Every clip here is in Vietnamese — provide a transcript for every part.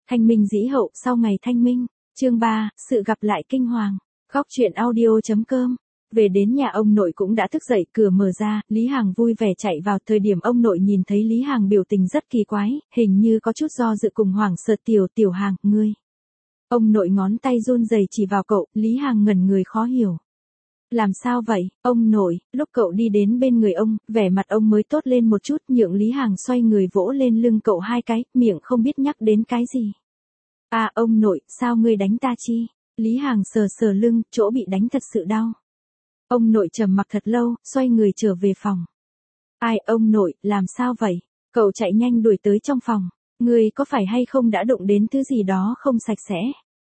Thanh minh dĩ hậu sau ngày thanh minh. Chương 3, sự gặp lại kinh hoàng. Góc truyện audio.com. Về đến nhà ông nội cũng đã thức dậy, cửa mở ra, Lý Hằng vui vẻ chạy vào. Thời điểm ông nội nhìn thấy Lý Hằng biểu tình rất kỳ quái, hình như có chút do dự cùng hoảng sợ. Tiểu Hằng, ngươi. Ông nội ngón tay run rẩy chỉ vào cậu, Lý Hằng ngẩn người khó hiểu. Làm sao vậy, ông nội? Lúc cậu đi đến bên người ông, vẻ mặt ông mới tốt lên một chút, nhượng Lý Hằng xoay người vỗ lên lưng cậu hai cái, miệng không biết nhắc đến cái gì. À ông nội, sao ngươi đánh ta chi? Lý Hằng sờ sờ lưng, chỗ bị đánh thật sự đau. Ông nội trầm mặc thật lâu, xoay người trở về phòng. Ai, ông nội, làm sao vậy? Cậu chạy nhanh đuổi tới trong phòng. Ngươi có phải hay không đã đụng đến thứ gì đó không sạch sẽ?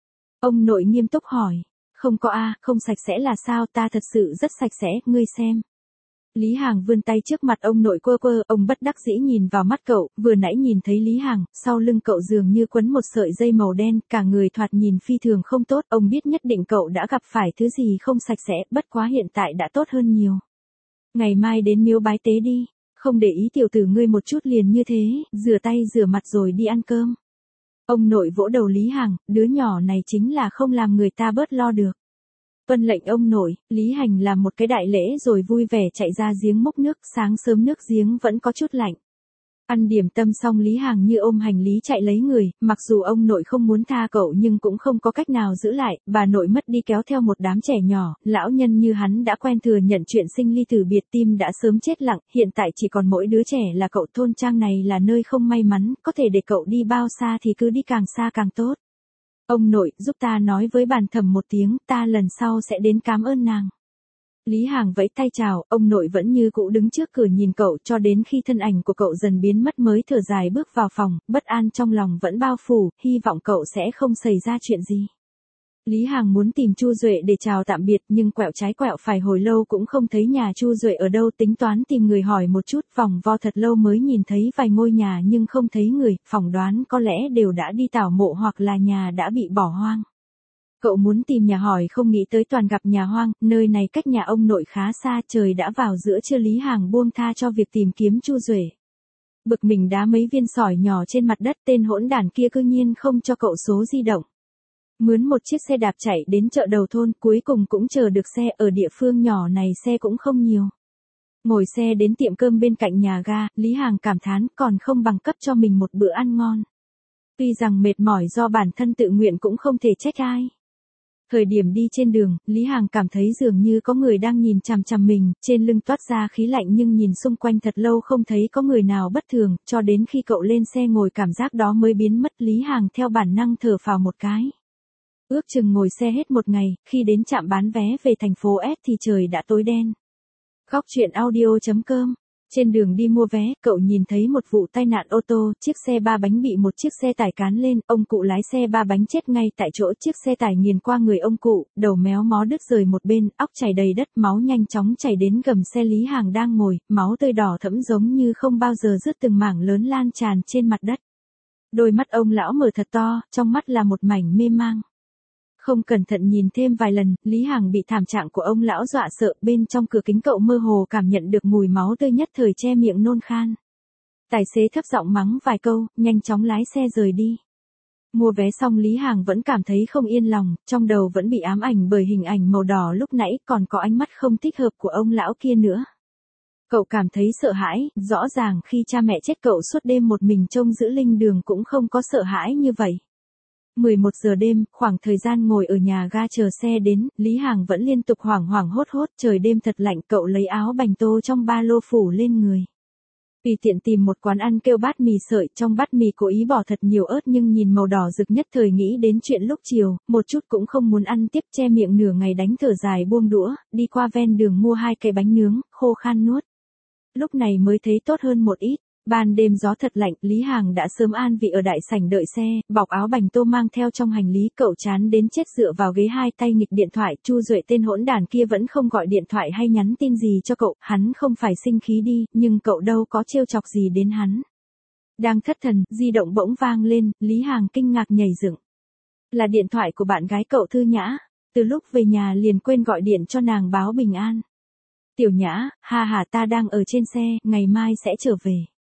Ông nội nghiêm túc hỏi. Không có a, không sạch sẽ là sao, ta thật sự rất sạch sẽ, ngươi xem. Lý Hằng vươn tay trước mặt ông nội quơ quơ, ông bất đắc dĩ nhìn vào mắt cậu, vừa nãy nhìn thấy Lý Hằng, sau lưng cậu dường như quấn một sợi dây màu đen, cả người thoạt nhìn phi thường không tốt, ông biết nhất định cậu đã gặp phải thứ gì không sạch sẽ, bất quá hiện tại đã tốt hơn nhiều. Ngày mai đến miếu bái tế đi, không để ý tiểu tử ngươi một chút liền như thế, rửa tay rửa mặt rồi đi ăn cơm. Ông nội vỗ đầu Lý Hằng, đứa nhỏ này chính là không làm người ta bớt lo được. Vân lệnh ông nội, Lý Hành làm một cái đại lễ rồi vui vẻ chạy ra giếng múc nước, sáng sớm nước giếng vẫn có chút lạnh. Ăn điểm tâm xong Lý Hằng như ôm hành lý chạy lấy người, mặc dù ông nội không muốn tha cậu nhưng cũng không có cách nào giữ lại, bà nội mất đi kéo theo một đám trẻ nhỏ, lão nhân như hắn đã quen thừa nhận chuyện sinh ly tử biệt, tim đã sớm chết lặng, hiện tại chỉ còn mỗi đứa trẻ là cậu. Thôn trang này là nơi không may mắn, có thể để cậu đi bao xa thì cứ đi càng xa càng tốt. Ông nội, giúp ta nói với bàn thẩm một tiếng, ta lần sau sẽ đến cảm ơn nàng. Lý Hằng vẫy tay chào, ông nội vẫn như cũ đứng trước cửa nhìn cậu cho đến khi thân ảnh của cậu dần biến mất mới thở dài bước vào phòng, bất an trong lòng vẫn bao phủ, hy vọng cậu sẽ không xảy ra chuyện gì. Lý Hằng muốn tìm Chu Duệ để chào tạm biệt nhưng quẹo trái quẹo phải hồi lâu cũng không thấy nhà Chu Duệ ở đâu, tính toán tìm người hỏi một chút, vòng vo thật lâu mới nhìn thấy vài ngôi nhà nhưng không thấy người, phỏng đoán có lẽ đều đã đi tảo mộ hoặc là nhà đã bị bỏ hoang. Cậu muốn tìm nhà hỏi không nghĩ tới toàn gặp nhà hoang, nơi này cách nhà ông nội khá xa, trời đã vào giữa trưa Lý Hằng buông tha cho việc tìm kiếm Chu Duệ. Bực mình đá mấy viên sỏi nhỏ trên mặt đất, tên hỗn đản kia cư nhiên không cho cậu số di động. Mướn một chiếc xe đạp chạy đến chợ đầu thôn, cuối cùng cũng chờ được xe, ở địa phương nhỏ này xe cũng không nhiều. Ngồi xe đến tiệm cơm bên cạnh nhà ga, Lý Hằng cảm thán còn không bằng cấp cho mình một bữa ăn ngon. Tuy rằng mệt mỏi do bản thân tự nguyện cũng không thể trách ai. Thời điểm đi trên đường, Lý Hằng cảm thấy dường như có người đang nhìn chằm chằm mình, trên lưng toát ra khí lạnh nhưng nhìn xung quanh thật lâu không thấy có người nào bất thường, cho đến khi cậu lên xe ngồi cảm giác đó mới biến mất. Lý Hằng theo bản năng thở phào một cái. Ước chừng ngồi xe hết một ngày, khi đến trạm bán vé về thành phố S thì trời đã tối đen. Góc truyện audio.com. Trên đường đi mua vé, cậu nhìn thấy một vụ tai nạn ô tô, chiếc xe ba bánh bị một chiếc xe tải cán lên, ông cụ lái xe ba bánh chết ngay tại chỗ, chiếc xe tải nghiền qua người ông cụ, đầu méo mó đứt rời một bên, óc chảy đầy đất, máu nhanh chóng chảy đến gầm xe Lý Hằng đang ngồi, máu tươi đỏ thẫm giống như không bao giờ dứt, từng mảng lớn lan tràn trên mặt đất. Đôi mắt ông lão mở thật to, trong mắt là một mảnh mê mang. Không cẩn thận nhìn thêm vài lần, Lý Hằng bị thảm trạng của ông lão dọa sợ, bên trong cửa kính cậu mơ hồ cảm nhận được mùi máu tươi, nhất thời che miệng nôn khan. Tài xế thấp giọng mắng vài câu, nhanh chóng lái xe rời đi. Mua vé xong Lý Hằng vẫn cảm thấy không yên lòng, trong đầu vẫn bị ám ảnh bởi hình ảnh màu đỏ lúc nãy, còn có ánh mắt không thích hợp của ông lão kia nữa. Cậu cảm thấy sợ hãi, rõ ràng khi cha mẹ chết cậu suốt đêm một mình trông giữ linh đường cũng không có sợ hãi như vậy. 11 giờ đêm, khoảng thời gian ngồi ở nhà ga chờ xe đến, Lý Hằng vẫn liên tục hoảng hoảng hốt hốt, trời đêm thật lạnh, cậu lấy áo bành tô trong ba lô phủ lên người. Tùy tiện tìm một quán ăn kêu bát mì sợi, trong bát mì cố ý bỏ thật nhiều ớt nhưng nhìn màu đỏ rực nhất thời nghĩ đến chuyện lúc chiều, một chút cũng không muốn ăn tiếp, che miệng nửa ngày đánh thở dài buông đũa, đi qua ven đường mua 2 cái bánh nướng, khô khan nuốt. Lúc này mới thấy tốt hơn một ít. Ban đêm gió thật lạnh, Lý Hằng đã sớm an vị ở đại sảnh đợi xe, bọc áo bành tô mang theo trong hành lý, cậu chán đến chết dựa vào ghế hai tay nghịch điện thoại, Chu Duệ tên hỗn đàn kia vẫn không gọi điện thoại hay nhắn tin gì cho cậu, hắn không phải sinh khí đi, nhưng cậu đâu có trêu chọc gì đến hắn. Đang thất thần, di động bỗng vang lên, Lý Hằng kinh ngạc nhảy dựng. Là điện thoại của bạn gái cậu Thư Nhã, từ lúc về nhà liền quên gọi điện cho nàng báo bình an. Tiểu Nhã, ha ha, ta đang ở trên xe, ngày mai sẽ trở về.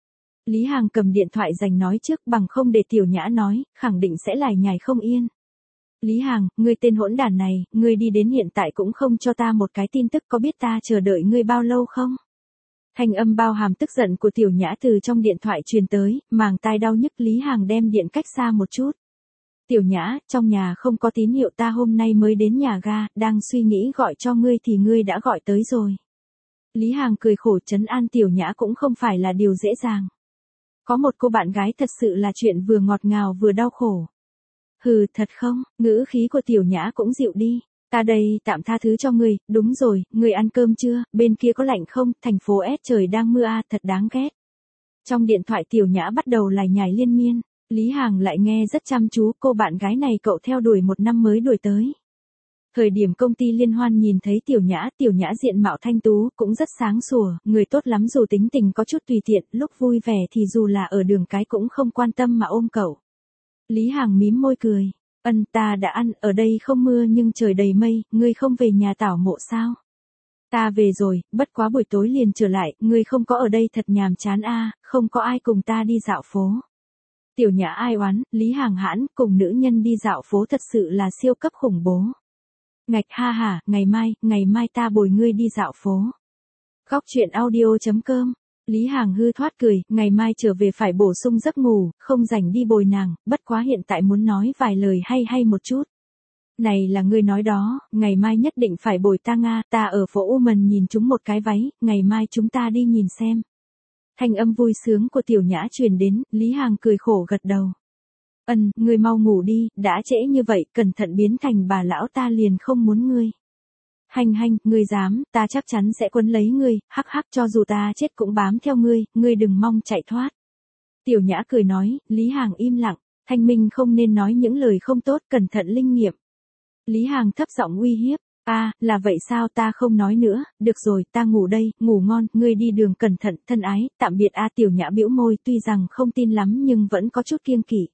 Lý Hằng cầm điện thoại giành nói trước bằng không để Tiểu Nhã nói, khẳng định sẽ lải nhải không yên. Lý Hằng, ngươi tên hỗn đản này, ngươi đi đến hiện tại cũng không cho ta một cái tin tức, có biết ta chờ đợi ngươi bao lâu không? Thanh âm bao hàm tức giận của Tiểu Nhã từ trong điện thoại truyền tới, màng tai đau nhức. Lý Hằng đem điện cách xa một chút. Tiểu Nhã, trong nhà không có tín hiệu, ta hôm nay mới đến nhà ga, đang suy nghĩ gọi cho ngươi thì ngươi đã gọi tới rồi. Lý Hằng cười khổ trấn an Tiểu Nhã cũng không phải là điều dễ dàng. Có một cô bạn gái thật sự là chuyện vừa ngọt ngào vừa đau khổ. Hừ, thật không? Ngữ khí của Tiểu Nhã cũng dịu đi. Ta đây tạm tha thứ cho ngươi, đúng rồi, ngươi ăn cơm chưa, bên kia có lạnh không, thành phố S trời đang mưa à, thật đáng ghét. Trong điện thoại Tiểu Nhã bắt đầu lải nhải liên miên, Lý Hằng lại nghe rất chăm chú, cô bạn gái này cậu theo đuổi 1 năm mới đuổi tới. Thời điểm công ty liên hoan nhìn thấy Tiểu Nhã diện mạo thanh tú, cũng rất sáng sủa, người tốt lắm dù tính tình có chút tùy tiện, lúc vui vẻ thì dù là ở đường cái cũng không quan tâm mà ôm cậu. Lý Hằng mím môi cười. Ta đã ăn, ở đây không mưa nhưng trời đầy mây, ngươi không về nhà tảo mộ sao? Ta về rồi, bất quá buổi tối liền trở lại, ngươi không có ở đây thật nhàm chán a, không có ai cùng ta đi dạo phố. Tiểu Nhã ai oán, Lý Hằng hãn, cùng nữ nhân đi dạo phố thật sự là siêu cấp khủng bố. Ngạch ha hả, ngày mai ta bồi ngươi đi dạo phố. Góc truyện audio.com. Lý Hằng hư thoát cười, ngày mai trở về phải bổ sung giấc ngủ, không rảnh đi bồi nàng, bất quá hiện tại muốn nói vài lời hay một chút. Này là ngươi nói đó, ngày mai nhất định phải bồi ta Nga, ta ở phố Woman nhìn chúng một cái váy, ngày mai chúng ta đi nhìn xem. Thanh âm vui sướng của Tiểu Nhã truyền đến, Lý Hằng cười khổ gật đầu. Ngươi mau ngủ đi, đã trễ như vậy, cẩn thận biến thành bà lão ta liền không muốn ngươi. Hành, ngươi dám, ta chắc chắn sẽ quấn lấy ngươi, hắc hắc, cho dù ta chết cũng bám theo ngươi đừng mong chạy thoát. Tiểu Nhã cười nói, Lý Hằng im lặng, thanh minh không nên nói những lời không tốt, cẩn thận linh nghiệm. Lý Hằng thấp giọng uy hiếp, là vậy sao, ta không nói nữa, được rồi, ta ngủ đây, ngủ ngon, ngươi đi đường cẩn thận, thân ái, tạm biệt Tiểu Nhã bĩu môi, tuy rằng không tin lắm nhưng vẫn có chút kiêng kỵ.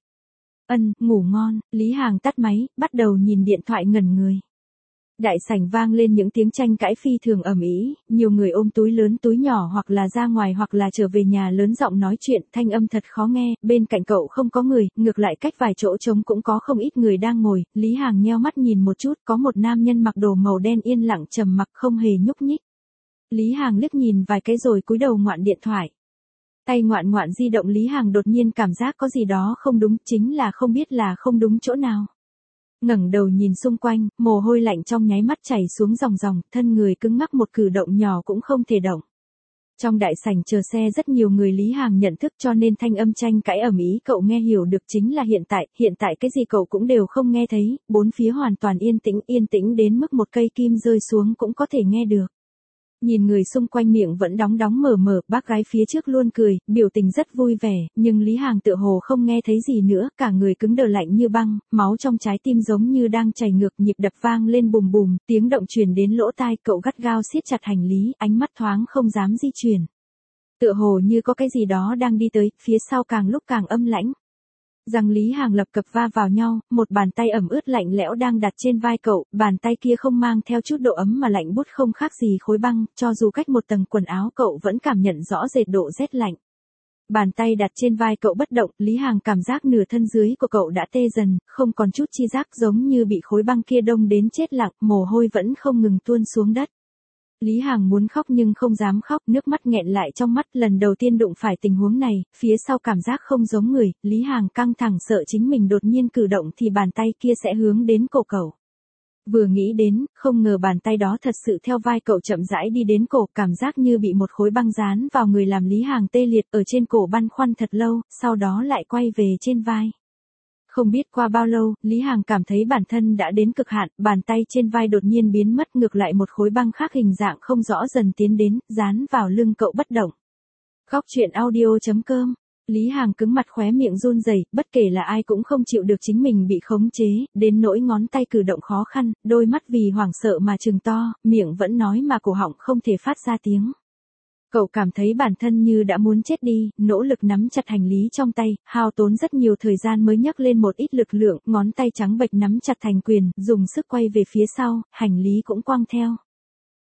Ngủ ngon, Lý Hằng tắt máy, bắt đầu nhìn điện thoại ngẩn người. Đại sảnh vang lên những tiếng tranh cãi phi thường ầm ĩ, nhiều người ôm túi lớn túi nhỏ hoặc là ra ngoài hoặc là trở về nhà lớn giọng nói chuyện, thanh âm thật khó nghe, bên cạnh cậu không có người, ngược lại cách vài chỗ trống cũng có không ít người đang ngồi. Lý Hằng nheo mắt nhìn một chút, có một nam nhân mặc đồ màu đen yên lặng trầm mặc không hề nhúc nhích. Lý Hằng liếc nhìn vài cái rồi cúi đầu ngoạn điện thoại. Tay ngoạn di động, Lý Hằng đột nhiên cảm giác có gì đó không đúng, chính là không biết là không đúng chỗ nào. Ngẩng đầu nhìn xung quanh, mồ hôi lạnh trong nháy mắt chảy xuống ròng, thân người cứng ngắc, một cử động nhỏ cũng không thể động. Trong đại sảnh chờ xe rất nhiều người, Lý Hằng nhận thức cho nên thanh âm tranh cãi ầm ĩ cậu nghe hiểu được chính là hiện tại cái gì cậu cũng đều không nghe thấy, bốn phía hoàn toàn yên tĩnh đến mức một cây kim rơi xuống cũng có thể nghe được. Nhìn người xung quanh miệng vẫn đóng mở, bác gái phía trước luôn cười, biểu tình rất vui vẻ, nhưng Lý Hằng tựa hồ không nghe thấy gì nữa, cả người cứng đờ lạnh như băng, máu trong trái tim giống như đang chảy ngược, nhịp đập vang lên bùm, tiếng động truyền đến lỗ tai, cậu gắt gao siết chặt hành lý, ánh mắt thoáng không dám di chuyển. Tựa hồ như có cái gì đó đang đi tới, phía sau càng lúc càng âm lãnh. Răng Lý Hằng lập cập va vào nhau, một bàn tay ẩm ướt lạnh lẽo đang đặt trên vai cậu, bàn tay kia không mang theo chút độ ấm mà lạnh buốt không khác gì khối băng, cho dù cách một tầng quần áo cậu vẫn cảm nhận rõ rệt độ rét lạnh. Bàn tay đặt trên vai cậu bất động, Lý Hằng cảm giác nửa thân dưới của cậu đã tê dần, không còn chút chi giác, giống như bị khối băng kia đông đến chết lặng, mồ hôi vẫn không ngừng tuôn xuống đất. Lý Hằng muốn khóc nhưng không dám khóc, nước mắt nghẹn lại trong mắt, lần đầu tiên đụng phải tình huống này, phía sau cảm giác không giống người, Lý Hằng căng thẳng sợ chính mình đột nhiên cử động thì bàn tay kia sẽ hướng đến cổ cậu. Vừa nghĩ đến, không ngờ bàn tay đó thật sự theo vai cậu chậm rãi đi đến cổ, cảm giác như bị một khối băng dán vào người làm Lý Hằng tê liệt, ở trên cổ băn khoăn thật lâu, sau đó lại quay về trên vai. Không biết qua bao lâu, Lý Hằng cảm thấy bản thân đã đến cực hạn, bàn tay trên vai đột nhiên biến mất, ngược lại một khối băng khác hình dạng không rõ dần tiến đến, dán vào lưng cậu bất động. Góc truyện audio.com. Lý Hằng cứng mặt, khóe miệng run rẩy, bất kể là ai cũng không chịu được chính mình bị khống chế, đến nỗi ngón tay cử động khó khăn, đôi mắt vì hoảng sợ mà trừng to, miệng vẫn nói mà cổ họng không thể phát ra tiếng. Cậu cảm thấy bản thân như đã muốn chết đi, nỗ lực nắm chặt hành lý trong tay, hao tốn rất nhiều thời gian mới nhấc lên một ít lực lượng, ngón tay trắng bệch nắm chặt thành quyền, dùng sức quay về phía sau, hành lý cũng quăng theo.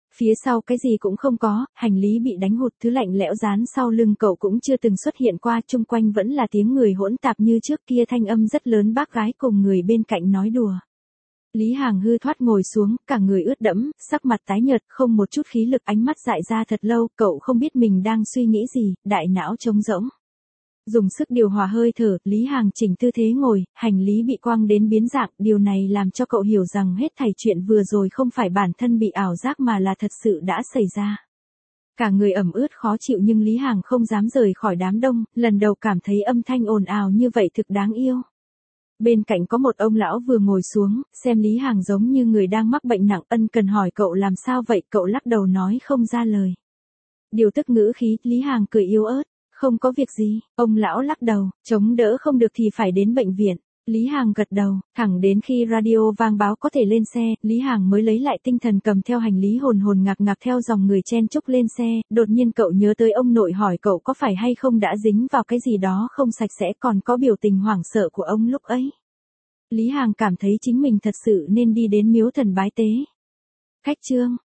Phía sau cái gì cũng không có, hành lý bị đánh hụt, thứ lạnh lẽo dán sau lưng cậu cũng chưa từng xuất hiện qua, chung quanh vẫn là tiếng người hỗn tạp như trước kia, thanh âm rất lớn, bác gái cùng người bên cạnh nói đùa. Lý Hàng hư thoát ngồi xuống, cả người ướt đẫm, sắc mặt tái nhợt, không một chút khí lực, ánh mắt dại ra thật lâu, cậu không biết mình đang suy nghĩ gì, đại não trống rỗng. Dùng sức điều hòa hơi thở, Lý Hàng chỉnh tư thế ngồi, hành lý bị quăng đến biến dạng, điều này làm cho cậu hiểu rằng hết thảy chuyện vừa rồi không phải bản thân bị ảo giác mà là thật sự đã xảy ra. Cả người ẩm ướt khó chịu nhưng Lý Hàng không dám rời khỏi đám đông, lần đầu cảm thấy âm thanh ồn ào như vậy thực đáng yêu. Bên cạnh có một ông lão vừa ngồi xuống, xem Lý Hàng giống như người đang mắc bệnh nặng, ân cần hỏi cậu làm sao vậy, cậu lắc đầu nói không ra lời. Điều tức ngữ khí, Lý Hàng cười yếu ớt, không có việc gì, ông lão lắc đầu, chống đỡ không được thì phải đến bệnh viện. Lý Hàng gật đầu, thẳng đến khi radio vang báo có thể lên xe, Lý Hàng mới lấy lại tinh thần cầm theo hành lý hồn hồn ngạc ngạc theo dòng người chen chúc lên xe, đột nhiên cậu nhớ tới ông nội hỏi cậu có phải hay không đã dính vào cái gì đó không sạch sẽ, còn có biểu tình hoảng sợ của ông lúc ấy. Lý Hàng cảm thấy chính mình thật sự nên đi đến miếu thần bái tế. Khách trương.